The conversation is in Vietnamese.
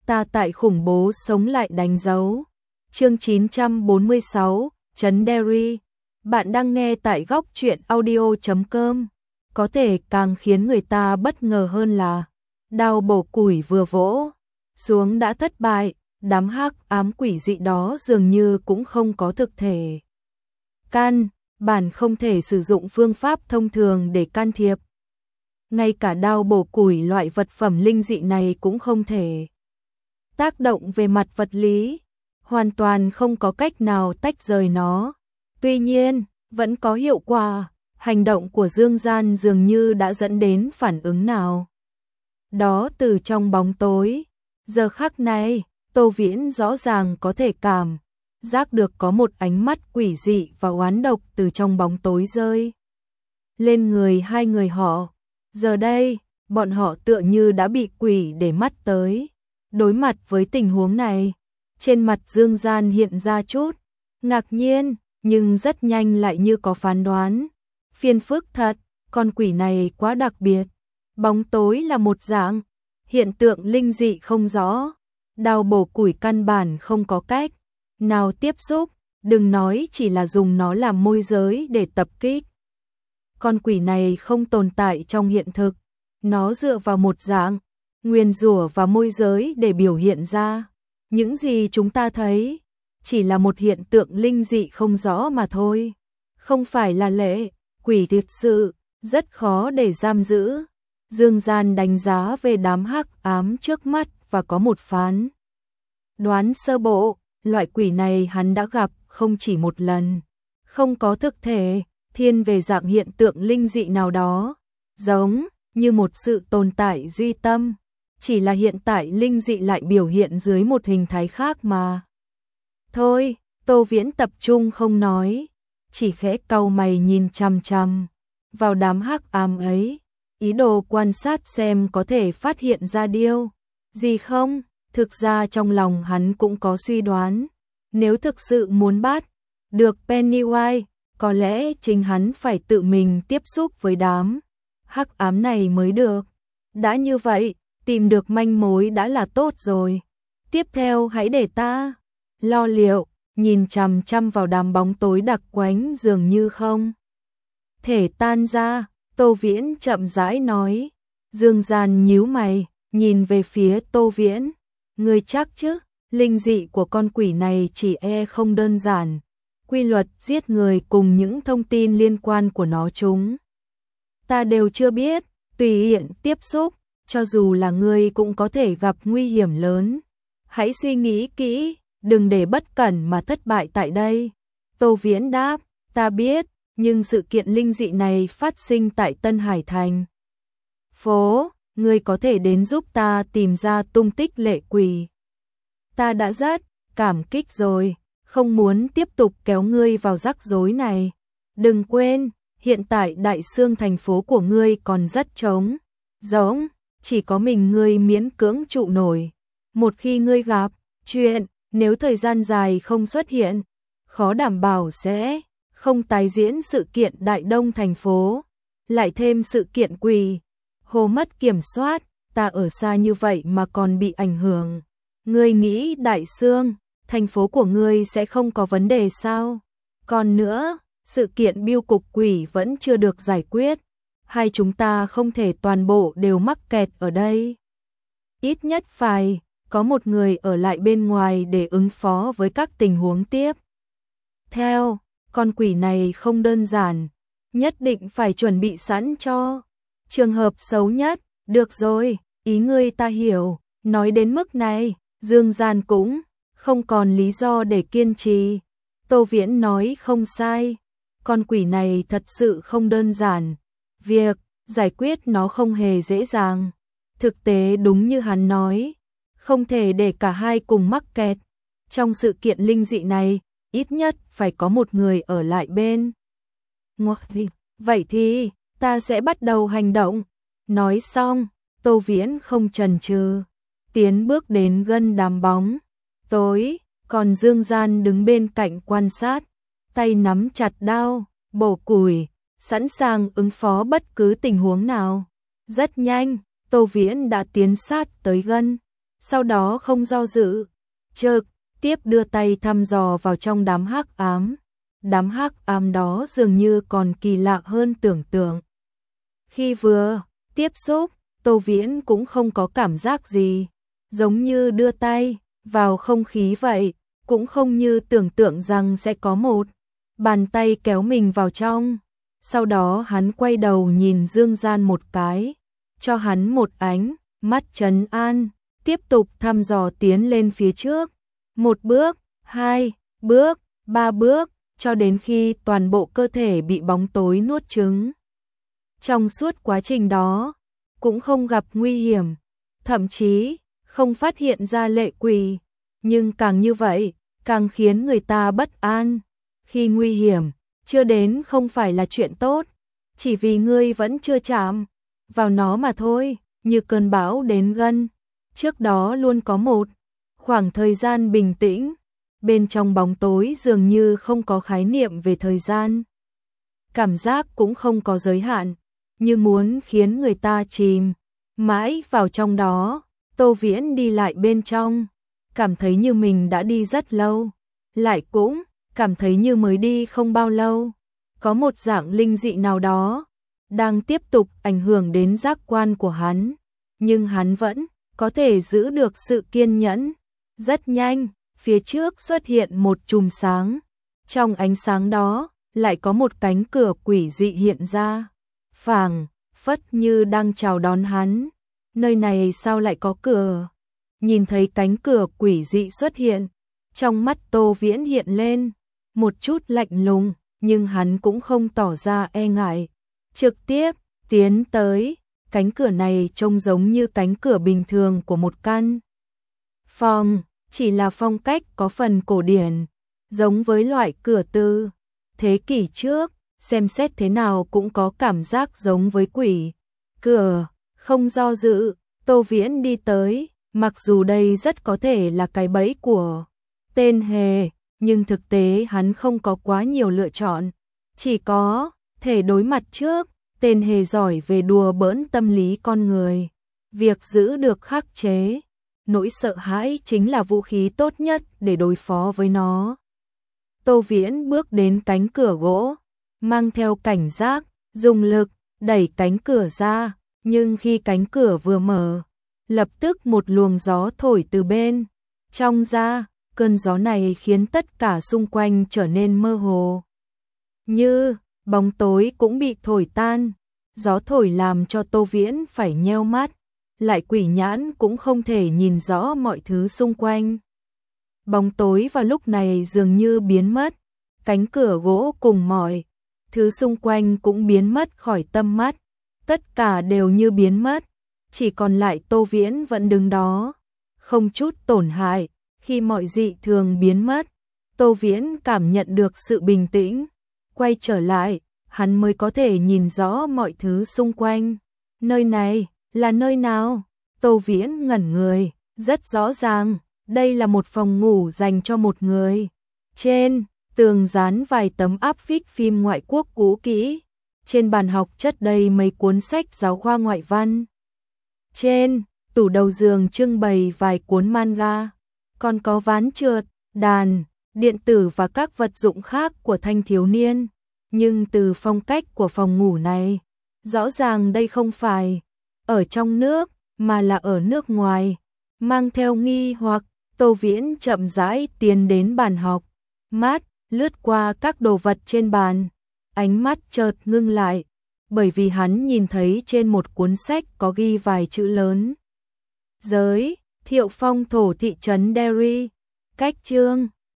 ta tại khủng bố sống lại đánh dấu. Chương 946, Trấn Derry. Bạn đang nghe tại góc truyện audio.com. Có thể càng khiến người ta bất ngờ hơn là đao bổ củi vừa vỗ xuống đã thất bại, đám hắc ám quỷ dị đó dường như cũng không có thực thể. Căn bản không thể sử dụng phương pháp thông thường để can thiệp. Ngay cả đao bổ củi loại vật phẩm linh dị này cũng không thể tác động về mặt vật lý, hoàn toàn không có cách nào tách rời nó. Tuy nhiên, vẫn có hiệu quả, hành động của Dương Gian dường như đã dẫn đến phản ứng nào đó từ trong bóng tối. Giờ khắc này, Tô Viễn rõ ràng có thể cảm giác được có một ánh mắt quỷ dị và oán độc từ trong bóng tối rơi lên người hai người họ. Giờ đây, bọn họ tựa như đã bị quỷ để mắt tới. Đối mặt với tình huống này, trên mặt Dương Gian hiện ra chút ngạc nhiên, nhưng rất nhanh lại như có phán đoán. Phiền phức thật, con quỷ này quá đặc biệt. Bóng tối là một dạng hiện tượng linh dị không rõ, đao bổ củi căn bản không có cách nào tiếp xúc, đừng nói chỉ là dùng nó làm môi giới để tập kích. Con quỷ này không tồn tại trong hiện thực, nó dựa vào một dạng nguyền rủa và môi giới để biểu hiện ra. Những gì chúng ta thấy chỉ là một hiện tượng linh dị không rõ mà thôi, không phải là lệ quỷ thực sự, rất khó để giam giữ. Dương Gian đánh giá về đám hắc ám trước mắt và có một phán đoán sơ bộ, loại quỷ này hắn đã gặp không chỉ một lần, không có thực thể, thiên về dạng hiện tượng linh dị nào đó, giống như một sự tồn tại duy tâm, chỉ là hiện tại linh dị lại biểu hiện dưới một hình thái khác mà. Thôi, Tô Viễn tập trung không nói, chỉ khẽ cau mày nhìn chằm chằm vào đám hắc ám ấy, ý đồ quan sát xem có thể phát hiện ra điều gì không. Thực ra trong lòng hắn cũng có suy đoán, nếu thực sự muốn bắt được Pennywise, có lẽ chính hắn phải tự mình tiếp xúc với đám hắc ám này mới được. Đã như vậy, tìm được manh mối đã là tốt rồi. Tiếp theo hãy để ta lo liệu. Nhìn chằm chằm vào đám bóng tối đặc quánh dường như không thể tan ra, Tô Viễn chậm rãi nói. Dương Gian nhíu mày, nhìn về phía Tô Viễn. Ngươi chắc chứ, linh dị của con quỷ này chỉ không đơn giản. Quy luật giết người cùng những thông tin liên quan của nó chúng ta đều chưa biết, tùy tiện tiếp xúc, cho dù là ngươi cũng có thể gặp nguy hiểm lớn. Hãy suy nghĩ kỹ, đừng để bất cẩn mà thất bại tại đây. Tô Viễn đáp, ta biết, nhưng sự kiện linh dị này phát sinh tại Tân Hải Thành phố, ngươi có thể đến giúp ta tìm ra tung tích lệ quỷ. Ta đã rất cảm kích rồi, không muốn tiếp tục kéo ngươi vào rắc rối này. Đừng quên, hiện tại đại xương thành phố của ngươi còn rất trống rỗng, chỉ có mình ngươi miễn cưỡng trụ nổi. Một khi ngươi gặp chuyện, nếu thời gian dài không xuất hiện, khó đảm bảo sẽ không tái diễn sự kiện đại đông thành phố, lại thêm sự kiện quỷ hồ mất kiểm soát, ta ở xa như vậy mà còn bị ảnh hưởng. Ngươi nghĩ đại xương thành phố của ngươi sẽ không có vấn đề sao? Còn nữa, sự kiện biêu cục quỷ vẫn chưa được giải quyết, hai chúng ta không thể toàn bộ đều mắc kẹt ở đây. Ít nhất phải có một người ở lại bên ngoài để ứng phó với các tình huống tiếp theo. Con quỷ này không đơn giản, nhất định phải chuẩn bị sẵn cho trường hợp xấu nhất. Được rồi, ý ngươi ta hiểu. Nói đến mức này, Dương Gian cũng không còn lý do để kiên trì. Tô Viễn nói không sai, con quỷ này thật sự không đơn giản, việc giải quyết nó không hề dễ dàng. Thực tế đúng như hắn nói, không thể để cả hai cùng mắc kẹt. Trong sự kiện linh dị này, ít nhất phải có một người ở lại bên ngoài. Vậy thì, ta sẽ bắt đầu hành động. Nói xong, Tô Viễn không chần chừ, tiến bước đến gần đám bóng tối, còn Dương Gian đứng bên cạnh quan sát, tay nắm chặt đao, bổ củi, sẵn sàng ứng phó bất cứ tình huống nào. Rất nhanh, Tô Viễn đã tiến sát tới gần sau đó không do dự, trực tiếp đưa tay thăm dò vào trong đám hắc ám. Đám hắc ám đó dường như còn kỳ lạ hơn tưởng tượng. Khi vừa tiếp xúc, Tô Viễn cũng không có cảm giác gì, giống như đưa tay vào không khí vậy, cũng không như tưởng tượng rằng sẽ có một bàn tay kéo mình vào trong. Sau đó hắn quay đầu nhìn Dương Gian một cái, cho hắn một ánh mắt trấn an, tiếp tục thăm dò tiến lên phía trước. Một bước, hai bước, ba bước, cho đến khi toàn bộ cơ thể bị bóng tối nuốt chửng. Trong suốt quá trình đó, cũng không gặp nguy hiểm, thậm chí không phát hiện ra lệ quỷ, nhưng càng như vậy, càng khiến người ta bất an. Khi nguy hiểm chưa đến không phải là chuyện tốt, chỉ vì ngươi vẫn chưa chạm vào nó mà thôi, như cơn bão đến gần. Trước đó luôn có một khoảng thời gian bình tĩnh, bên trong bóng tối dường như không có khái niệm về thời gian. Cảm giác cũng không có giới hạn, như muốn khiến người ta chìm mãi vào trong đó. Tô Viễn đi lại bên trong, cảm thấy như mình đã đi rất lâu, lại cũng cảm thấy như mới đi không bao lâu. Có một dạng linh dị nào đó đang tiếp tục ảnh hưởng đến giác quan của hắn, nhưng hắn vẫn có thể giữ được sự kiên nhẫn. Rất nhanh, phía trước xuất hiện một chùm sáng. Trong ánh sáng đó, lại có một cánh cửa quỷ dị hiện ra, phảng phất như đang chào đón hắn. Nơi này sao lại có cửa? Nhìn thấy cánh cửa quỷ dị xuất hiện, trong mắt Tô Viễn hiện lên một chút lạnh lùng, nhưng hắn cũng không tỏ ra e ngại, trực tiếp tiến tới. Cánh cửa này trông giống như cánh cửa bình thường của một căn phòng, chỉ là phong cách có phần cổ điển, giống với loại cửa từ thế kỷ trước, xem xét thế nào cũng có cảm giác giống với quỷ cửa. Không do dự, Tô Viễn đi tới, mặc dù đây rất có thể là cái bẫy của tên hề, nhưng thực tế hắn không có quá nhiều lựa chọn, chỉ có thể đối mặt trước. Tên hề giỏi về đùa bỡn tâm lý con người, việc giữ được khắc chế nỗi sợ hãi chính là vũ khí tốt nhất để đối phó với nó. Tô Viễn bước đến cánh cửa gỗ, mang theo cảnh giác, dùng lực đẩy cánh cửa ra, nhưng khi cánh cửa vừa mở, lập tức một luồng gió thổi từ bên trong ra. Cơn gió này khiến tất cả xung quanh trở nên mơ hồ, như bóng tối cũng bị thổi tan. Gió thổi làm cho Tô Viễn phải nheo mắt, lại quỷ nhãn cũng không thể nhìn rõ mọi thứ xung quanh. Bóng tối vào lúc này dường như biến mất, cánh cửa gỗ cùng mọi thứ xung quanh cũng biến mất khỏi tầm mắt, tất cả đều như biến mất, chỉ còn lại Tô Viễn vẫn đứng đó, không chút tổn hại. Khi mọi dị thường biến mất, Tô Viễn cảm nhận được sự bình tĩnh, quay trở lại, hắn mới có thể nhìn rõ mọi thứ xung quanh. Nơi này là nơi nào? Tô Viễn ngẩn người, rất rõ ràng, đây là một phòng ngủ dành cho một người. Trên tường dán vài tấm áp phích phim ngoại quốc cũ kỹ, trên bàn học chất đầy mấy cuốn sách giáo khoa ngoại văn. Trên tủ đầu giường trưng bày vài cuốn manga, còn có ván trượt, đàn, điện tử và các vật dụng khác của thanh thiếu niên. Nhưng từ phong cách của phòng ngủ này, rõ ràng đây không phải ở trong nước, mà là ở nước ngoài. Mang theo nghi hoặc, Tô Viễn chậm rãi tiến đến bàn học, mắt lướt qua các đồ vật trên bàn, ánh mắt chợt ngưng lại, bởi vì hắn nhìn thấy trên một cuốn sách có ghi vài chữ lớn. Giới thiệu phong thổ thị trấn Derry, cách chương